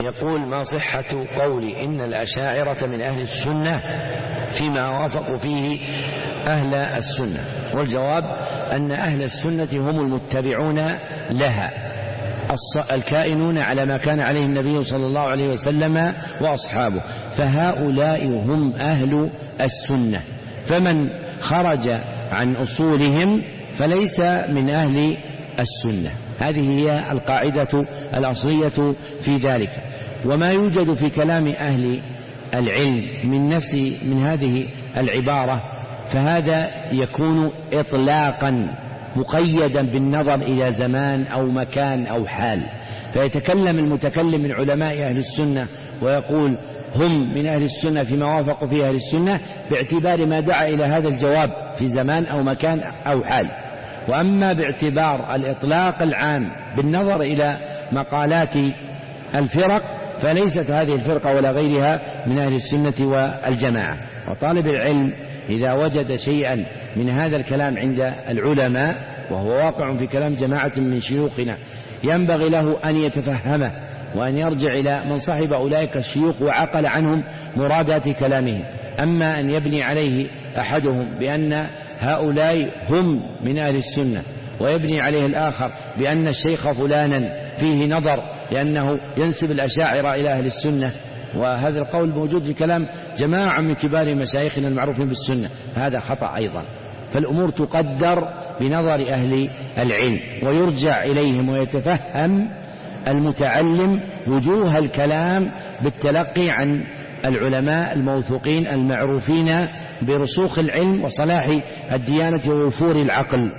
يقول: ما صحة قول إن الأشاعرة من أهل السنة فيما وافقوا فيه أهل السنة؟ والجواب أن أهل السنة هم المتبعون لها الكائنون على ما كان عليه النبي صلى الله عليه وسلم وأصحابه، فهؤلاء هم أهل السنة، فمن خرج عن أصولهم فليس من أهل السنة. هذه هي القاعدة الأصلية في ذلك. وما يوجد في كلام أهل العلم من هذه العبارة فهذا يكون إطلاقا مقيدا بالنظر إلى زمان أو مكان أو حال، فيتكلم المتكلم من علماء أهل السنة ويقول هم من أهل السنة فيما وافقوا فيه أهل السنة باعتبار ما دعا إلى هذا الجواب في زمان أو مكان أو حال. وأما باعتبار الإطلاق العام بالنظر إلى مقالات الفرق فليست هذه الفرقة ولا غيرها من أهل السنة والجماعة. وطالب العلم إذا وجد شيئا من هذا الكلام عند العلماء وهو واقع في كلام جماعة من شيوخنا ينبغي له أن يتفهمه وأن يرجع إلى من صاحب أولئك الشيوخ وعقل عنهم مرادات كلامهم. أما أن يبني عليه أحدهم بأن هؤلاء هم من أهل السنة ويبني عليه الآخر بأن الشيخ فلانا فيه نظر لأنه ينسب الأشاعرة إلى أهل السنة، وهذا القول موجود في كلام جماعة من كبار مشايخنا المعروفين بالسنة، هذا خطأ أيضا. فالأمور تقدر بنظر أهل العلم ويرجع إليهم ويتفهم المتعلم وجوه الكلام بالتلقي عن العلماء الموثوقين المعروفين برسوخ العلم وصلاح الديانة ووفور العقل.